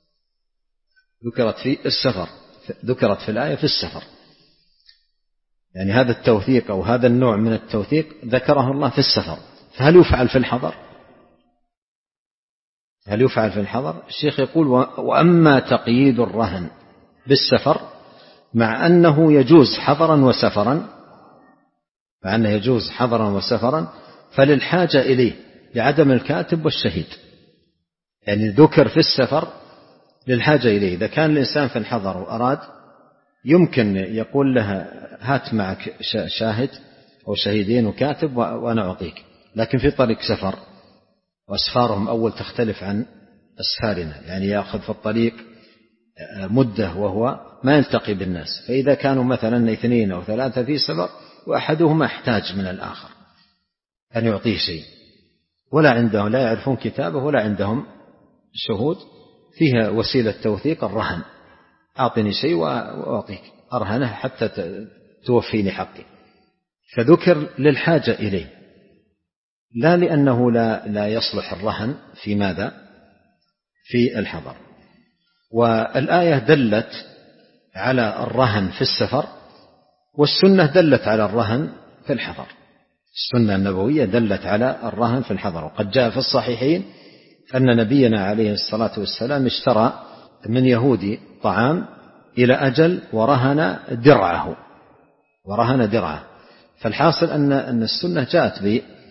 ذكرت في السفر ذكرت في الآية في السفر. يعني هذا التوثيق أو هذا النوع من التوثيق ذكره الله في السفر، فهل يفعل في الحضر؟ هل يفعل في الحضر؟ الشيخ يقول: وأما تقييد الرهن بالسفر مع أنه يجوز حضرا وسفرا مع أنه يجوز حضرا وسفرا فللحاجة إليه لعدم الكاتب والشهيد. يعني ذكر في السفر للحاجة إليه. إذا كان الإنسان في الحضر وأراد يمكن يقول لها: هات معك شاهد أو شهيدين وكاتب وأنا أعطيك. لكن في طريق سفر، وأسفارهم أول تختلف عن أسفارنا، يعني يأخذ في الطريق مدة وهو ما يلتقي بالناس. فإذا كانوا مثلا اثنين أو ثلاثة في سفر وأحدهما احتاج من الآخر أن يعطيه شيء، ولا عندهم لا يعرفون كتابه ولا عندهم شهود، فيها وسيلة توثيق الرهن: أعطني شيء وأعطيك، أرهنه حتى توفيني حقي. فذكر للحاجة إليه، لا لأنه لا, لا يصلح الرهن في ماذا؟ في الحضر. والآية دلت على الرهن في السفر، والسنة دلت على الرهن في الحضر. السنة النبوية دلت على الرهن في الحضر. وقد جاء في الصحيحين أن نبينا عليه الصلاة والسلام اشترى من يهودي طعام إلى أجل ورهن درعه ورهن درعه فالحاصل أن أن السنة جاءت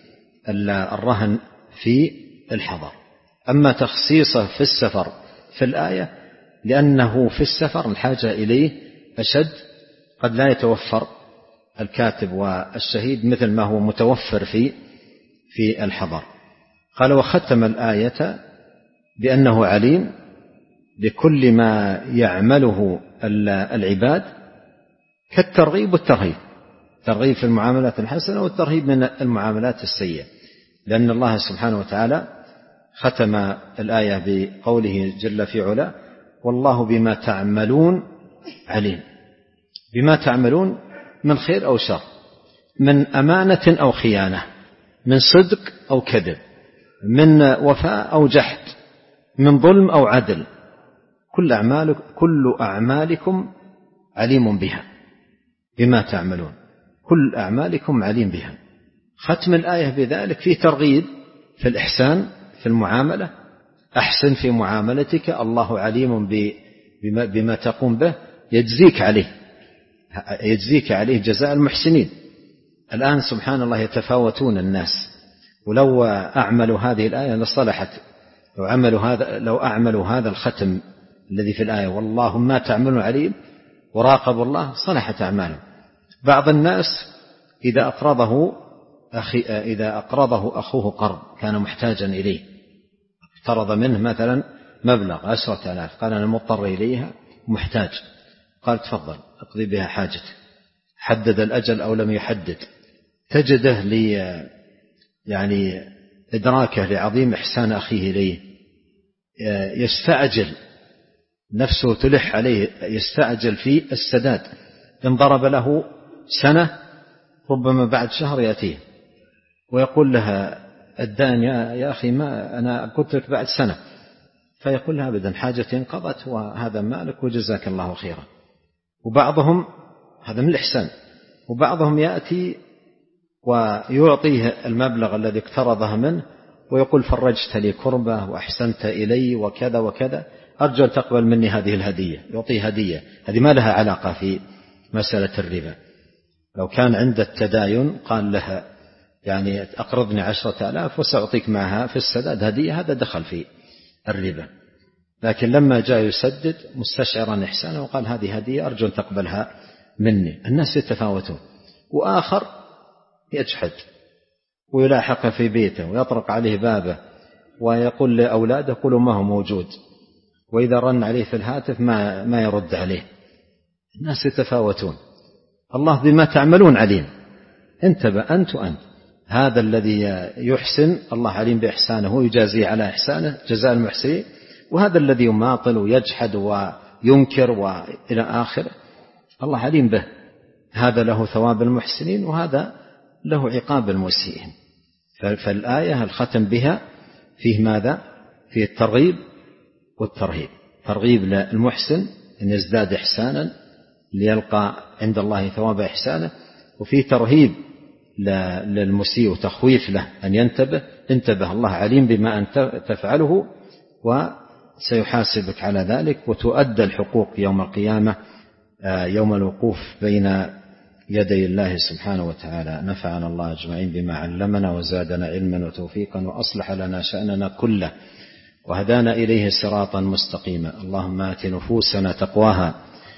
بالرهن في الحضر. أما تخصيصه في السفر في الآية لأنه في السفر الحاجة إليه أشد، قد لا يتوفر الكاتب والشهيد مثل ما هو متوفر في في الحضر. قال: وختم الآية بأنه عليم بكل ما يعمله العباد كالترغيب والترهيب، ترغيب في المعاملات الحسنة والترهيب من المعاملات السيئة. لأن الله سبحانه وتعالى ختم الآية بقوله جل في علا: والله بما تعملون عليم. بما تعملون من خير أو شر، من أمانة أو خيانة، من صدق أو كذب، من وفاء أو جحد، من ظلم أو عدل، كل أعمالكم, كل أعمالكم عليم بها. بما تعملون كل أعمالكم عليم بها. ختم الآية بذلك في ترغيب في الإحسان في المعاملة: أحسن في معاملتك، الله عليم بما, بما تقوم به، يجزيك عليه يجزيك عليه جزاء المحسنين. الآن سبحان الله يتفاوتون الناس، ولو أعملوا هذه الآية لصلحت، لو عملوا هذا لو أعملوا هذا الختم الذي في الآية والله ما تعملون عليم وراقبوا الله صلحت أعمالهم. بعض الناس إذا أقرضه أخي إذا أقرضه أخوه قرض كان محتاجا إليه، اقترض منه مثلا مبلغ عشرة آلاف، قال أنا مضطر إليها محتاج، قال تفضل اقضي بها حاجتك. حدد الأجل أو لم يحدد، تجده لي يعني إدراكه لعظيم إحسان أخيه إليه، يستعجل نفسه تلح عليه، يستعجل في السداد. إن ضرب له سنة ربما بعد شهر يأتيه ويقول لها الدان يا أخي ما أنا قلت لك بعد سنة، فيقول لها أبدا حاجتي انقضت وهذا مالك وجزاك الله خيرا. وبعضهم هذا من الإحسان، وبعضهم يأتي ويعطيه المبلغ الذي اقترضه منه ويقول فرجت لي كربة وأحسنت إلي وكذا وكذا، أرجو أن تقبل مني هذه الهدية، يعطيه هدية. هذه ما لها علاقة في مسألة الربا. لو كان عند التداين قال لها يعني أقرضني عشرة آلاف وسأعطيك معها في السداد هدية، هذا دخل في الربا. لكن لما جاء يسدد مستشعرا إحسانه وقال هذه هدية أرجو أن تقبلها مني. الناس يتفاوتون. وآخر يجحد ويلاحق في بيته ويطرق عليه بابه ويقول لأولاده قولوا ما هو موجود، وإذا رن عليه في الهاتف ما, ما يرد عليه. الناس يتفاوتون. الله بما تعملون عليم. انتبه أنت وأنت. هذا الذي يحسن الله عليم بإحسانه ويجازيه على إحسانه جزاء المحسنين، وهذا الذي يماطل ويجحد وينكر وإلى آخره الله عليم به. هذا له ثواب المحسنين وهذا له عقاب المسيئين. فالآية الختم بها فيه ماذا؟ فيه الترغيب والترهيب. ترغيب للمحسن أن يزداد إحسانا ليلقى عند الله ثواب إحسانه، وفيه ترهيب للمسيء وتخويف له أن ينتبه. انتبه الله عليم بما أنت تفعله وسيحاسبك على ذلك، وتؤدى الحقوق يوم القيامة يوم الوقوف بين يدي الله سبحانه وتعالى. نفعنا الله أجمعين بما علمنا وزادنا علما وتوفيقا وأصلح لنا شأننا كله وهدانا إليه صراطا مستقيما. اللهم آت نفوسنا تقواها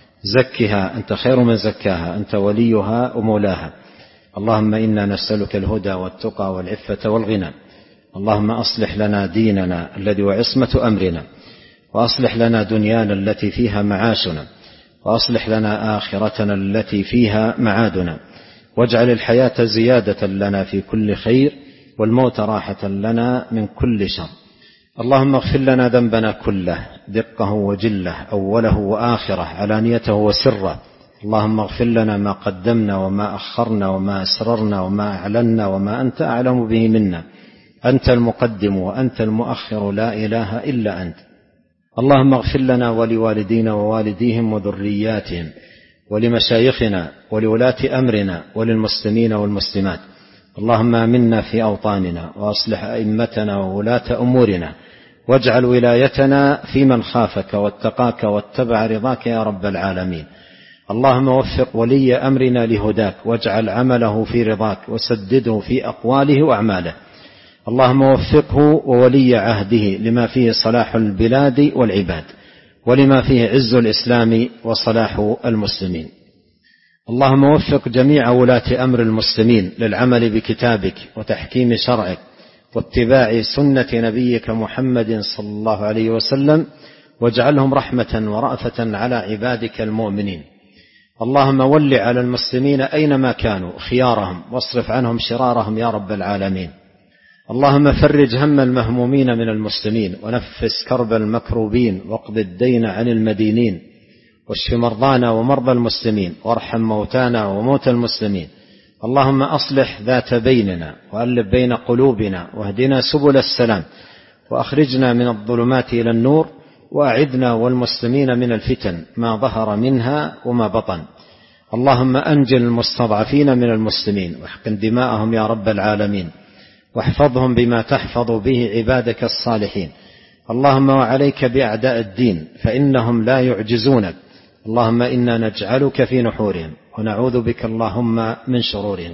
زكها أنت خير من زكاها أنت وليها ومولاها. اللهم إنا نسألك الهدى والتقى والعفة والغنى. اللهم أصلح لنا ديننا الذي وعصمة أمرنا، وأصلح لنا دنيانا التي فيها معاشنا، وأصلح لنا آخرتنا التي فيها معادنا، واجعل الحياة زيادة لنا في كل خير والموت راحة لنا من كل شر. اللهم اغفر لنا ذنبنا كله دقه وجله أوله وآخره علانيته وسره. اللهم اغفر لنا ما قدمنا وما أخرنا وما أسررنا وما أعلنا وما أنت أعلم به منا. أنت المقدم وأنت المؤخر لا إله إلا أنت. اللهم اغفر لنا ولوالدينا ووالديهم وذرياتهم ولمشايخنا ولولاة أمرنا وللمسلمين والمسلمات. اللهم آمنا في أوطاننا وأصلح أئمتنا وولاة أمورنا، واجعل ولايتنا في من خافك واتقاك واتبع رضاك يا رب العالمين. اللهم وفق ولي أمرنا لهداك، واجعل عمله في رضاك، وسدده في أقواله وأعماله. اللهم وفقه وولي عهده لما فيه صلاح البلاد والعباد، ولما فيه عز الإسلام وصلاح المسلمين. اللهم وفق جميع ولاة أمر المسلمين للعمل بكتابك وتحكيم شرعك واتباع سنة نبيك محمد صلى الله عليه وسلم، واجعلهم رحمة ورأفة على عبادك المؤمنين. اللهم ول على المسلمين أينما كانوا خيارهم، واصرف عنهم شرارهم يا رب العالمين. اللهم فرج هم المهمومين من المسلمين، ونفس كرب المكروبين، واقض الدين عن المدينين، واشف مرضانا ومرضى المسلمين، وارحم موتانا وموتى المسلمين. اللهم أصلح ذات بيننا، وألف بين قلوبنا، واهدنا سبل السلام، وأخرجنا من الظلمات إلى النور، وأعذنا والمسلمين من الفتن ما ظهر منها وما بطن. اللهم أنجل المستضعفين من المسلمين، واحقن دماءهم يا رب العالمين، واحفظهم بما تحفظ به عبادك الصالحين. اللهم وعليك بأعداء الدين فإنهم لا يعجزونك. اللهم إنا نجعلك في نحورهم، ونعوذ بك اللهم من شرورهم.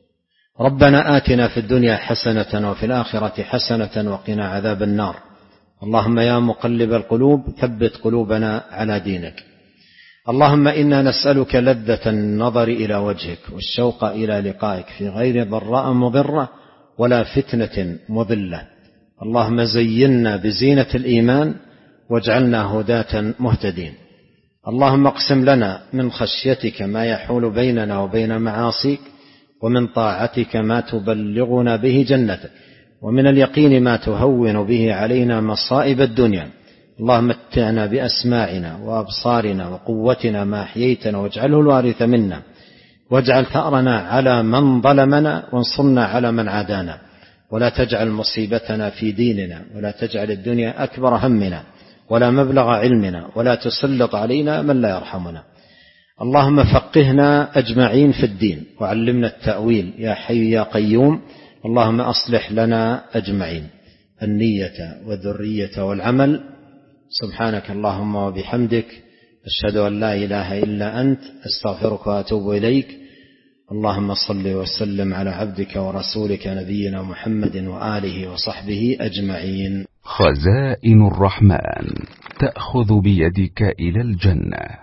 ربنا آتنا في الدنيا حسنة وفي الآخرة حسنة وقنا عذاب النار. اللهم يا مقلب القلوب ثبت قلوبنا على دينك. اللهم إنا نسألك لذة النظر إلى وجهك، والشوق إلى لقائك في غير ضراء مضرة ولا فتنة مضلة. اللهم زينا بزينة الإيمان، واجعلنا هداة مهتدين. اللهم اقسم لنا من خشيتك ما يحول بيننا وبين معاصيك، ومن طاعتك ما تبلغنا به جنتك، ومن اليقين ما تهون به علينا مصائب الدنيا. اللهم متعنا بأسماعنا وأبصارنا وقوتنا ما أحييتنا، واجعله الوارث منا، واجعل ثأرنا على من ظلمنا، وانصرنا على من عادانا، ولا تجعل مصيبتنا في ديننا، ولا تجعل الدنيا أكبر همنا ولا مبلغ علمنا، ولا تسلط علينا من لا يرحمنا. اللهم فقهنا أجمعين في الدين، وعلمنا التأويل يا حي يا قيوم. اللهم أصلح لنا أجمعين النية والذرية والعمل. سبحانك اللهم وبحمدك، أشهد أن لا إله إلا أنت، أستغفرك وأتوب إليك. اللهم صل وسلم على عبدك ورسولك نبينا محمد وآله وصحبه أجمعين. خزائن الرحمن تأخذ بيدك إلى الجنة.